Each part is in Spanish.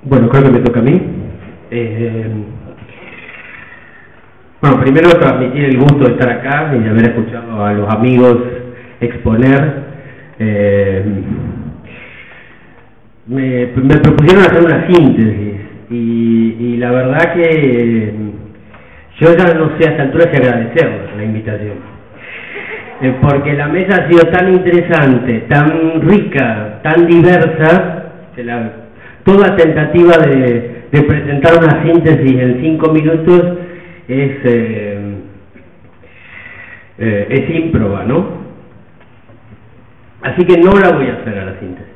Bueno, creo que me toca a mí. Bueno, primero transmitir el gusto de estar acá y de haber escuchado a los amigos exponer. Me propusieron hacer una síntesis y la verdad que yo ya no sé a esta altura si agradecer la invitación, porque la mesa ha sido tan interesante, tan rica, tan diversa, que toda tentativa de presentar una síntesis en 5 minutos es ímproba, ¿no? Así que no la voy a hacer a la síntesis.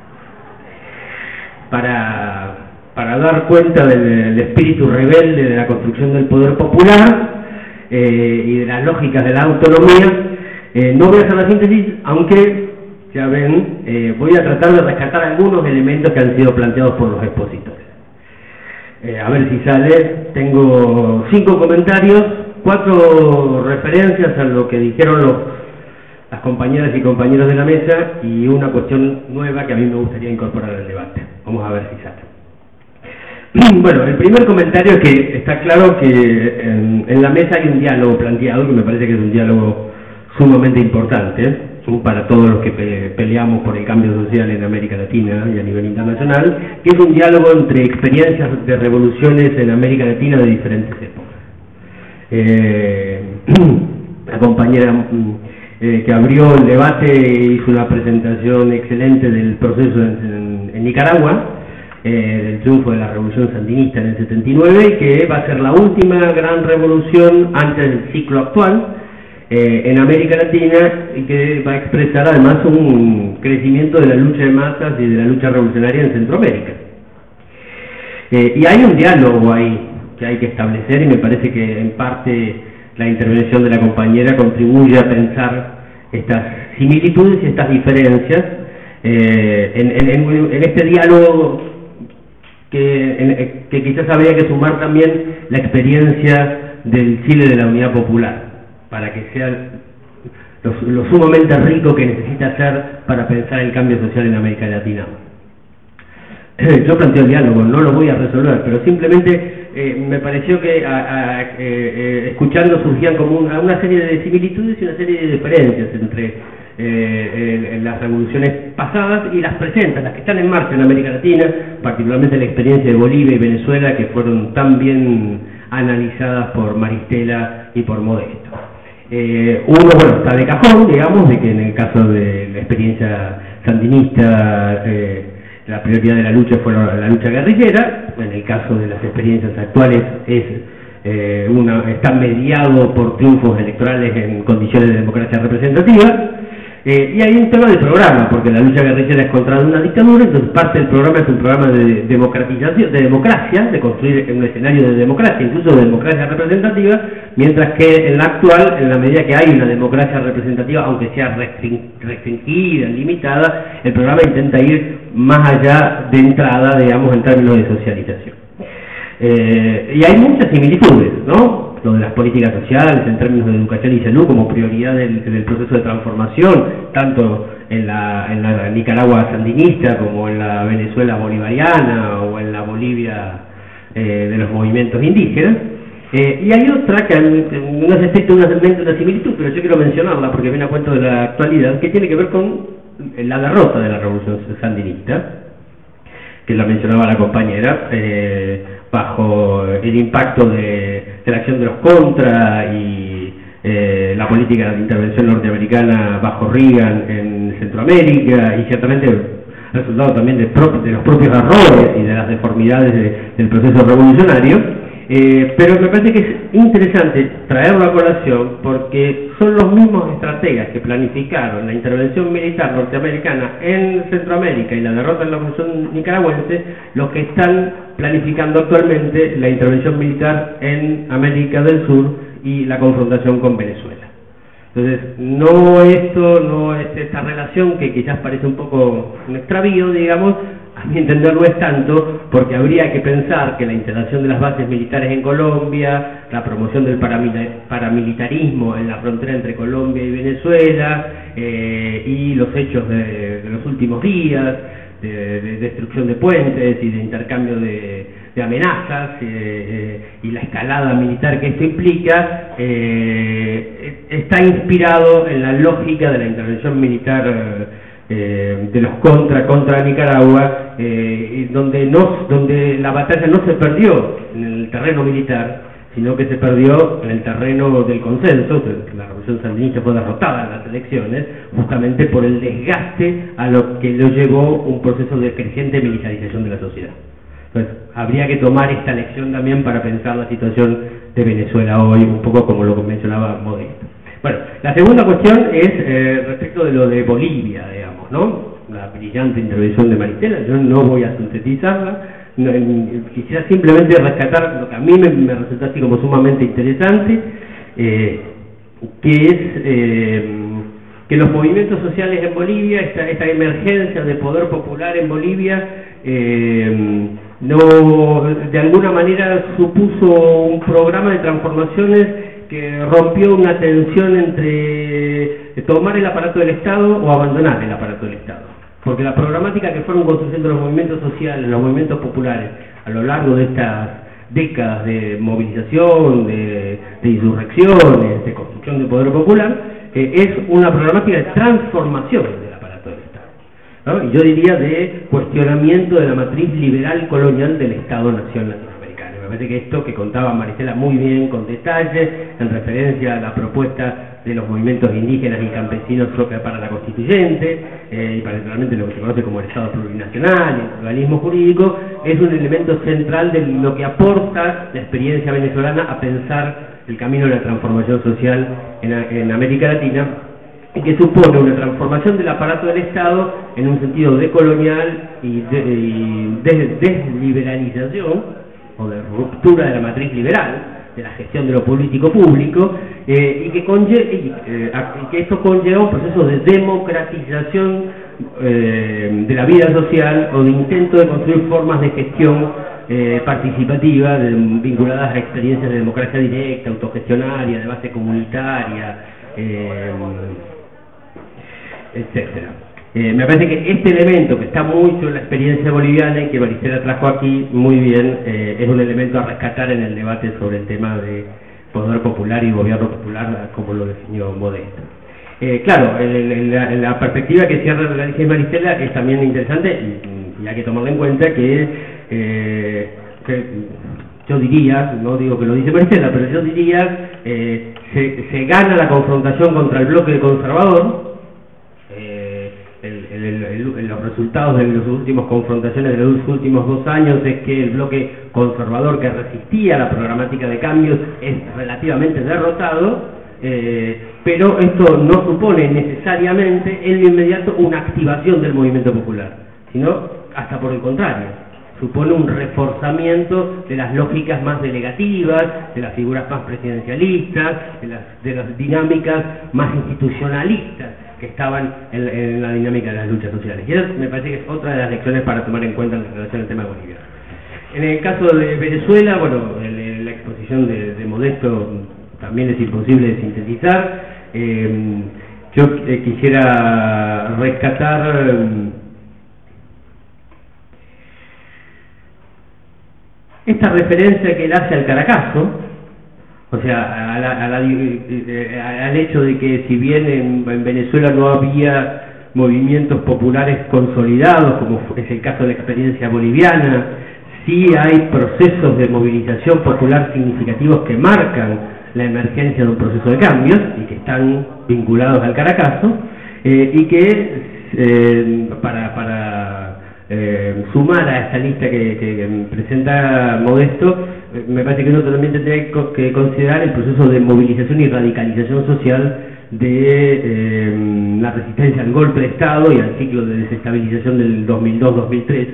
Para dar cuenta del espíritu rebelde de la construcción del poder popular y de las lógicas de la autonomía, no voy a hacer la síntesis, aunque, ya ven, voy a tratar de rescatar algunos elementos que han sido planteados por los expositores. A ver si sale. Tengo 5 comentarios, 4 referencias a lo que dijeron las compañeras y compañeros de la mesa y una cuestión nueva que a mí me gustaría incorporar al debate. Vamos a ver si sale. Bueno, el primer comentario es que está claro que en la mesa hay un diálogo planteado, que me parece que es un diálogo sumamente importante para todos los que peleamos por el cambio social en América Latina y a nivel internacional, que es un diálogo entre experiencias de revoluciones en América Latina de diferentes épocas. La compañera que abrió el debate hizo una presentación excelente del proceso en Nicaragua, del triunfo de la revolución sandinista en el 79, y que va a ser la última gran revolución antes del ciclo actual en América Latina, y que va a expresar además un crecimiento de la lucha de masas y de la lucha revolucionaria en Centroamérica. Y hay un diálogo ahí que hay que establecer, y me parece que en parte la intervención de la compañera contribuye a pensar estas similitudes y estas diferencias en este diálogo que quizás habría que sumar también la experiencia del Chile de la Unidad Popular, para que sea lo sumamente rico que necesita ser para pensar el cambio social en América Latina. Yo planteo el diálogo, no lo voy a resolver, pero simplemente me pareció que escuchando surgían como una serie de similitudes y una serie de diferencias entre las revoluciones pasadas y las presentes, las que están en marcha en América Latina, particularmente la experiencia de Bolivia y Venezuela, que fueron tan bien analizadas por Maristela y por Modesto. Uno, bueno, está de cajón, digamos, de que en el caso de la experiencia sandinista la prioridad de la lucha fue la lucha guerrillera. En el caso de las experiencias actuales está mediado por triunfos electorales en condiciones de democracia representativa. Y hay un tema de programa, porque la lucha guerrillera es contra una dictadura, entonces parte del programa es un programa de democratización, de democracia, de construir un escenario de democracia, incluso de democracia representativa, mientras que en la actual, en la medida que hay una democracia representativa, aunque sea restringida, limitada, el programa intenta ir más allá de entrada, digamos, en términos de socialización. Y hay muchas similitudes, ¿no? Lo de las políticas sociales en términos de educación y salud como prioridad del proceso de transformación, tanto en la Nicaragua sandinista como en la Venezuela bolivariana o en la Bolivia de los movimientos indígenas. Y hay otra que no es estrictamente una similitud, pero yo quiero mencionarla porque viene a cuento de la actualidad, que tiene que ver con la derrota de la revolución sandinista, que la mencionaba la compañera, bajo el impacto de la acción de los Contra y la política de intervención norteamericana bajo Reagan en Centroamérica, y ciertamente resultado también de los propios errores y de las deformidades del proceso revolucionario. Pero me parece que es interesante traerlo a colación porque son los mismos estrategas que planificaron la intervención militar norteamericana en Centroamérica y la derrota en la revolución nicaragüense los que están planificando actualmente la intervención militar en América del Sur y la confrontación con Venezuela. Entonces, no es esta relación que quizás parece un poco un extravío, digamos. A mi entender no es tanto, porque habría que pensar que la instalación de las bases militares en Colombia, la promoción del paramilitarismo en la frontera entre Colombia y Venezuela, y los hechos de los últimos días, de destrucción de puentes y de intercambio de amenazas y la escalada militar que esto implica, está inspirado en la lógica de la intervención militar de los contra Nicaragua, donde la batalla no se perdió en el terreno militar, sino que se perdió en el terreno del consenso. La revolución sandinista fue derrotada en las elecciones justamente por el desgaste a lo que lo llevó un proceso de creciente militarización de la sociedad. Entonces, habría que tomar esta lección también para pensar la situación de Venezuela hoy, un poco como lo mencionaba Modesto. Bueno, la segunda cuestión es respecto de lo de Bolivia, digamos, ¿no? La brillante intervención de Maristela. Yo no voy a sintetizarla, quisiera simplemente rescatar lo que a mí me resulta así como sumamente interesante, que es que los movimientos sociales en Bolivia, esta emergencia de poder popular en Bolivia, no, de alguna manera supuso un programa de transformaciones que rompió una tensión entre tomar el aparato del Estado o abandonar el aparato del Estado. Porque la programática que fueron construyendo los movimientos sociales, los movimientos populares, a lo largo de estas décadas de movilización, de insurrecciones, de construcción de poder popular, es una programática de transformación del aparato del Estado, ¿no? Y yo diría de cuestionamiento de la matriz liberal colonial del Estado-Nación latinoamericano. Me parece que esto que contaba Maristela muy bien, con detalle, en referencia a la propuesta de los movimientos indígenas y campesinos para la constituyente, y particularmente lo que se conoce como el Estado plurinacional, el pluralismo jurídico, es un elemento central de lo que aporta la experiencia venezolana a pensar el camino de la transformación social en América Latina, y que supone una transformación del aparato del Estado en un sentido decolonial y desliberalización, o de ruptura de la matriz liberal, de la gestión de lo político público, y que esto conlleva un proceso de democratización de la vida social, o de intento de construir formas de gestión participativa vinculadas a experiencias de democracia directa, autogestionaria, de base comunitaria, etcétera. Me parece que este elemento, que está mucho en la experiencia boliviana y que Maristela trajo aquí muy bien, es un elemento a rescatar en el debate sobre el tema de poder popular y gobierno popular, como lo definió Modesto. Claro, la perspectiva que cierra el análisis Maristela es también interesante, y hay que tomarla en cuenta que yo diría, no digo que lo dice Maristela, pero yo diría, se gana la confrontación contra el bloque conservador. Los resultados de las últimas confrontaciones de los últimos 2 años es que el bloque conservador, que resistía a la programática de cambios, es relativamente derrotado, pero esto no supone necesariamente en lo inmediato una activación del movimiento popular, sino hasta por el contrario, supone un reforzamiento de las lógicas más delegativas, de las figuras más presidencialistas, de las dinámicas más institucionalistas que estaban en la dinámica de las luchas sociales. Y eso me parece que es otra de las lecciones para tomar en cuenta en relación al tema de Bolivia. En el caso de Venezuela, bueno, la exposición de Modesto también es imposible de sintetizar. Yo quisiera rescatar esta referencia que él hace al Caracazo, o sea, al hecho de que si bien en Venezuela no había movimientos populares consolidados, como es el caso de la experiencia boliviana, sí hay procesos de movilización popular significativos que marcan la emergencia de un proceso de cambios y que están vinculados al Caracazo, y que para sumar a esta lista que presenta Modesto, me parece que uno también tendría que considerar el proceso de movilización y radicalización social de la resistencia al golpe de Estado y al ciclo de desestabilización del 2002-2003,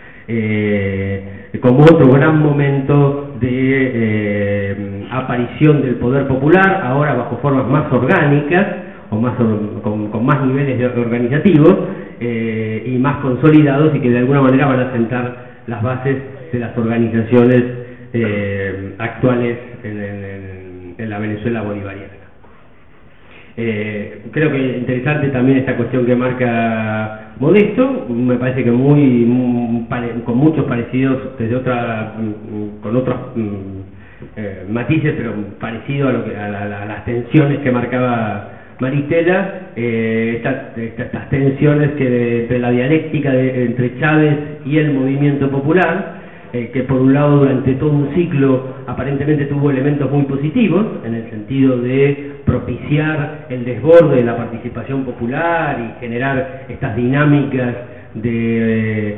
como otro gran momento de aparición del poder popular, ahora bajo formas más orgánicas, o con más niveles organizativos, y más consolidados, y que de alguna manera van a sentar las bases de las organizaciones actuales en la Venezuela bolivariana. Creo que es interesante también esta cuestión que marca modesto, me parece que con muchos parecidos con otros matices, pero parecido a las tensiones que marcaba Maristela, estas tensiones entre la dialéctica entre Chávez y el movimiento popular, que por un lado durante todo un ciclo aparentemente tuvo elementos muy positivos, en el sentido de propiciar el desborde de la participación popular y generar estas dinámicas de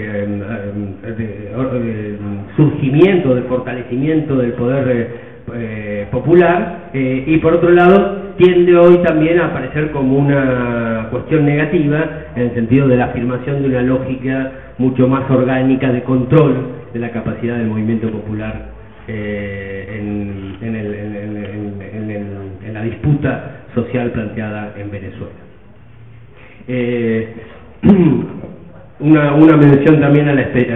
surgimiento, de fortalecimiento del poder popular, y por otro lado tiende hoy también a aparecer como una cuestión negativa en el sentido de la afirmación de una lógica mucho más orgánica de control de la capacidad del movimiento popular en la disputa social planteada en Venezuela. Una mención también a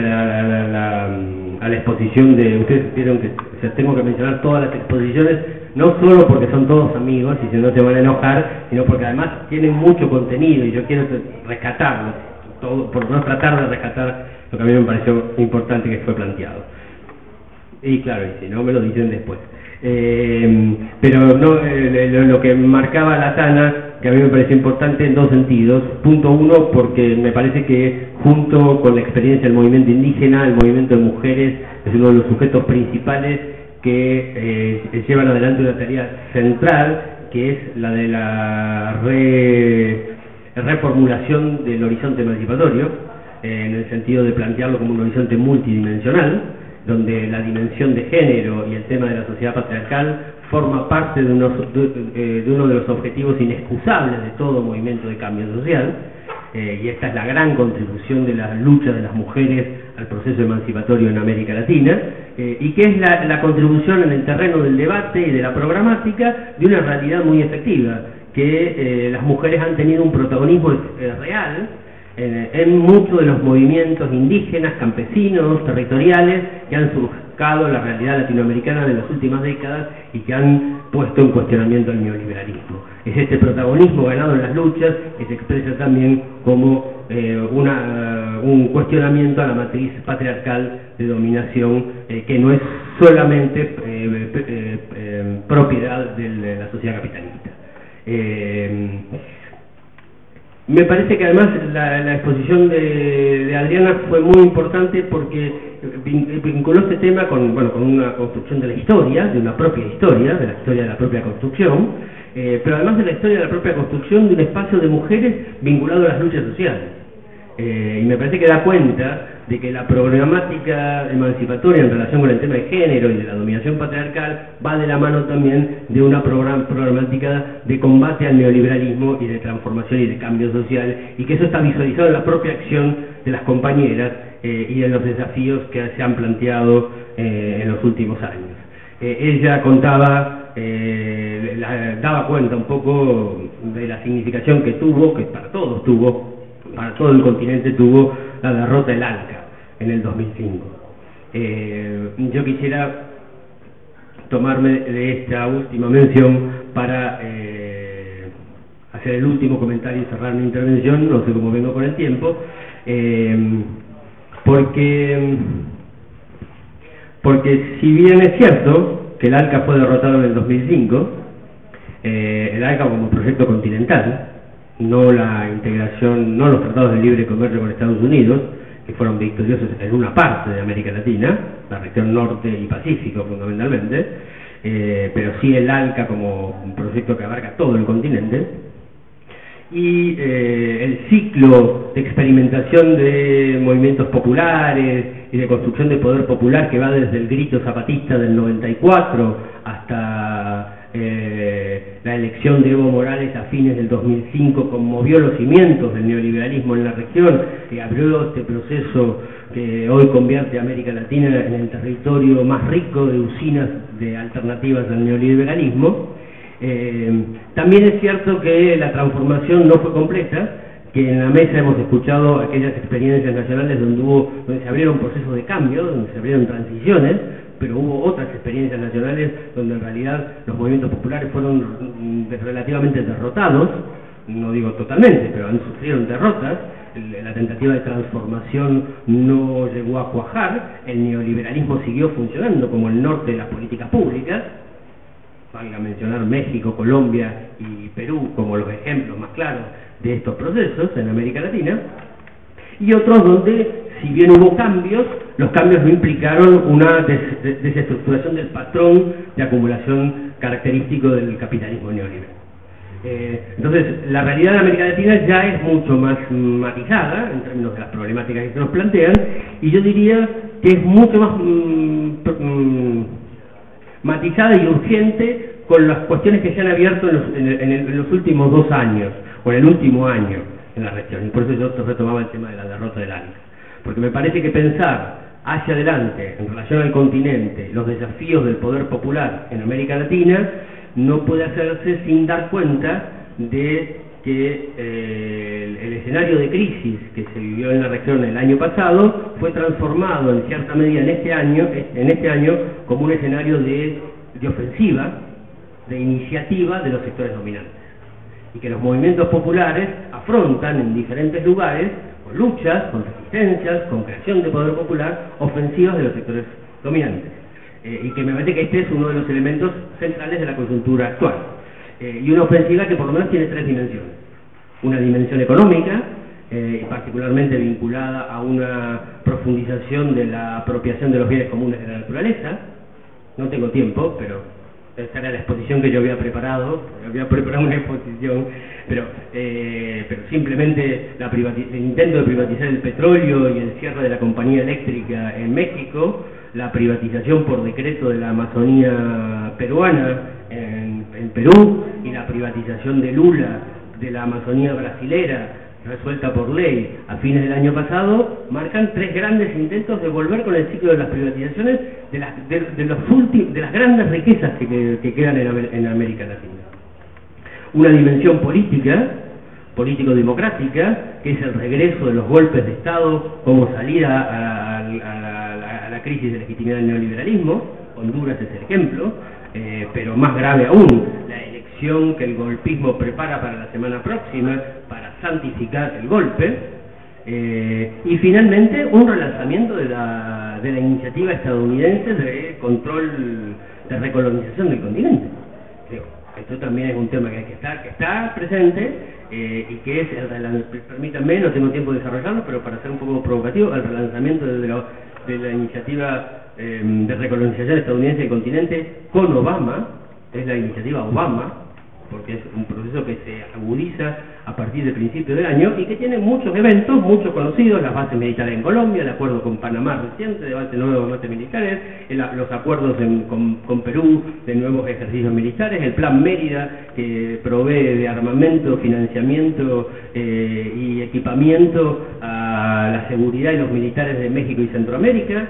la exposición de... Ustedes vieron que tengo que mencionar todas las exposiciones, no solo porque son todos amigos y si no se van a enojar, sino porque además tienen mucho contenido y yo quiero rescatarlo, por no tratar de rescatar lo que a mí me pareció importante que fue planteado. Y claro, y si no me lo dicen después. Pero no, lo que marcaba la Tana, que a mí me pareció importante en dos sentidos. Punto uno, porque me parece que junto con la experiencia del movimiento indígena, el movimiento de mujeres es uno de los sujetos principales que llevan adelante una tarea central, que es la de la reformulación del horizonte emancipatorio, en el sentido de plantearlo como un horizonte multidimensional, donde la dimensión de género y el tema de la sociedad patriarcal forma parte de uno de los objetivos inexcusables de todo movimiento de cambio social, y esta es la gran contribución de la lucha de las mujeres al proceso emancipatorio en América Latina, y que es la contribución en el terreno del debate y de la programática de una realidad muy efectiva, que las mujeres han tenido un protagonismo real en muchos de los movimientos indígenas, campesinos, territoriales, que han surcado la realidad latinoamericana de las últimas décadas y que han puesto en cuestionamiento el neoliberalismo. Es este protagonismo ganado en las luchas que se expresa también como un cuestionamiento a la matriz patriarcal de dominación, que no es solamente propiedad de la sociedad capitalista. Me parece que además la exposición de Adriana fue muy importante porque vinculó este tema con una construcción de la historia, de una propia historia, de la historia de la propia construcción, pero además de la historia de la propia construcción de un espacio de mujeres vinculado a las luchas sociales. Y me parece que da cuenta de que la problemática emancipatoria en relación con el tema de género y de la dominación patriarcal va de la mano también de una problemática de combate al neoliberalismo y de transformación y de cambio social, y que eso está visualizado en la propia acción de las compañeras y en los desafíos que se han planteado en los últimos años. Ella contaba, daba cuenta un poco de la significación que tuvo, que para todos tuvo, para todo el continente tuvo la derrota del ALCA en el 2005. Yo quisiera tomarme de esta última mención para hacer el último comentario y cerrar mi intervención, no sé cómo vengo con el tiempo, porque si bien es cierto que el ALCA fue derrotado en el 2005, el ALCA como proyecto continental, no la integración, no los tratados de libre comercio con Estados Unidos, que fueron victoriosos en una parte de América Latina, la región norte y Pacífico fundamentalmente, pero sí el ALCA como un proyecto que abarca todo el continente, y el ciclo de experimentación de movimientos populares y de construcción de poder popular que va desde el grito zapatista del 94 hasta la elección de Evo Morales a fines del 2005 conmovió los cimientos del neoliberalismo en la región, que abrió este proceso que hoy convierte a América Latina en el territorio más rico de usinas de alternativas al neoliberalismo. También es cierto que la transformación no fue completa, que en la mesa hemos escuchado aquellas experiencias nacionales donde se abrieron procesos de cambio, donde se abrieron transiciones, pero hubo otras experiencias nacionales donde en realidad los movimientos populares fueron relativamente derrotados, no digo totalmente, pero sufrieron derrotas, la tentativa de transformación no llegó a cuajar, el neoliberalismo siguió funcionando como el norte de las políticas públicas, valga mencionar México, Colombia y Perú como los ejemplos más claros de estos procesos en América Latina, y otros donde, si bien hubo cambios, los cambios no implicaron una desestructuración del patrón de acumulación característico del capitalismo neoliberal. Entonces, la realidad de América Latina ya es mucho más matizada en términos de las problemáticas que se nos plantean, y yo diría que es mucho más matizada y urgente con las cuestiones que se han abierto en los últimos 2 años, o en el último año en la región, y por eso yo retomaba el tema de la derrota del ALCA, porque me parece que pensar hacia adelante en relación al continente, los desafíos del poder popular en América Latina, no puede hacerse sin dar cuenta de que el escenario de crisis que se vivió en la región el año pasado fue transformado en cierta medida en este año como un escenario de ofensiva, de iniciativa de los sectores dominantes, y que los movimientos populares afrontan en diferentes lugares con luchas, con resistencias, con creación de poder popular, ofensivas de los sectores dominantes. Y que me parece que este es uno de los elementos centrales de la coyuntura actual. Y una ofensiva que por lo menos tiene 3 dimensiones. Una dimensión económica, particularmente vinculada a una profundización de la apropiación de los bienes comunes de la naturaleza. No tengo tiempo, pero esta era la exposición que yo había preparado una exposición, pero simplemente el intento de privatizar el petróleo y el cierre de la compañía eléctrica en México, la privatización por decreto de la Amazonía peruana en Perú, y la privatización de Lula de la Amazonía brasilera, resuelta por ley a fines del año pasado, marcan 3 grandes intentos de volver con el ciclo de las privatizaciones de las grandes riquezas que quedan en América Latina. Una dimensión político-democrática, que es el regreso de los golpes de Estado como salida a la crisis de legitimidad del neoliberalismo. Honduras es el ejemplo, pero más grave aún, la elección que el golpismo prepara para la semana próxima para santificar el golpe, y finalmente un relanzamiento de la iniciativa estadounidense de control, de recolonización del continente. Esto también es un tema que está presente, y que es permítanme, no tengo tiempo de desarrollarlo, pero para ser un poco provocativo, el relanzamiento de la iniciativa de recolonización estadounidense del continente con Obama. Es la iniciativa Obama, porque es un proceso que se agudiza a partir del principio del año y que tiene muchos eventos, muchos conocidos: las bases militares en Colombia, el acuerdo con Panamá reciente de nuevas bases militares, los acuerdos con Perú de nuevos ejercicios militares, el plan Mérida, que provee de armamento, financiamiento y equipamiento a la seguridad y los militares de México y Centroamérica,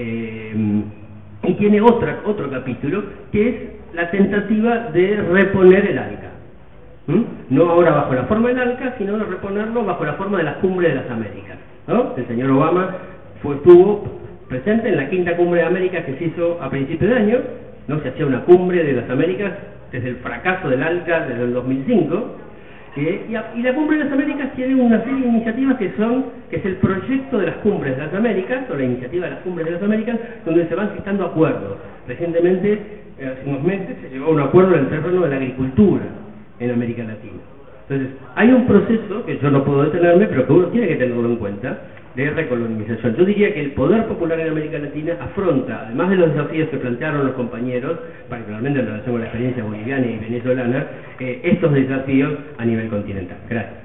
y tiene otro capítulo que es la tentativa de reponer el ALCA. No ahora bajo la forma del ALCA, sino de reponerlo bajo la forma de las cumbres de las Américas, ¿no? El señor Obama estuvo presente en la 5ª cumbre de Américas que se hizo a principios de año. No se hacía una cumbre de las Américas desde el fracaso del ALCA desde el 2005, y la cumbre de las Américas tiene una serie de iniciativas que es el proyecto de las cumbres de las Américas, o la iniciativa de las cumbres de las Américas, donde se van gestando acuerdos. Recientemente, hace unos meses, se llegó a un acuerdo en el terreno de la agricultura en América Latina. Entonces, hay un proceso que yo no puedo detenerme, pero que uno tiene que tenerlo en cuenta, de recolonización. Yo diría que el poder popular en América Latina afronta, además de los desafíos que plantearon los compañeros, particularmente en relación con la experiencia boliviana y venezolana, estos desafíos a nivel continental. Gracias.